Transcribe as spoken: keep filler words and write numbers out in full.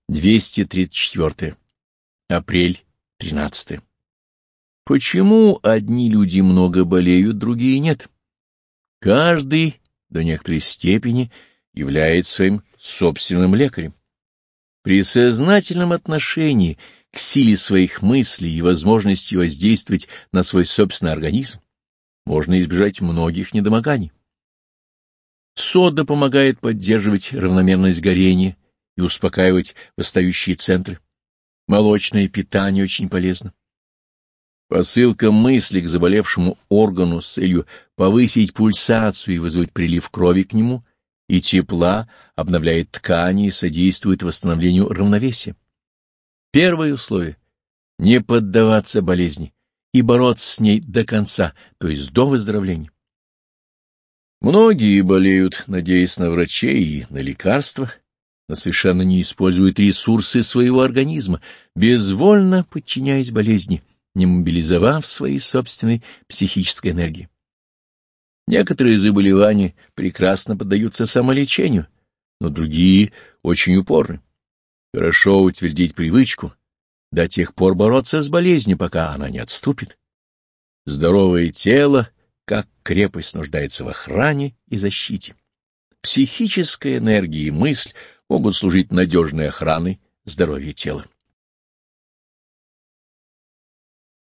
двести тридцать четыре. Апрель тринадцатое. Почему одни люди много болеют, другие нет? Каждый до некоторой степени является своим собственным лекарем. При сознательном отношении к силе своих мыслей и возможности воздействовать на свой собственный организм можно избежать многих недомоганий. Сода помогает поддерживать равномерность горения и успокаивать восстающие центры. Молочное питание очень полезно. Посылка мысли к заболевшему органу с целью повысить пульсацию и вызвать прилив крови к нему и тепла обновляет ткани и содействует восстановлению равновесия. Первое условие — не поддаваться болезни и бороться с ней до конца, то есть до выздоровления. Многие болеют, надеясь на врачей и на лекарства, но совершенно не используют ресурсы своего организма, безвольно подчиняясь болезни, не мобилизовав своей собственной психической энергии. Некоторые заболевания прекрасно поддаются самолечению, но другие очень упорны. Хорошо утвердить привычку, до тех пор бороться с болезнью, пока она не отступит. Здоровое тело, как крепость, нуждается в охране и защите. Психическая энергия и мысль могут служить надежной охраной здоровья тела.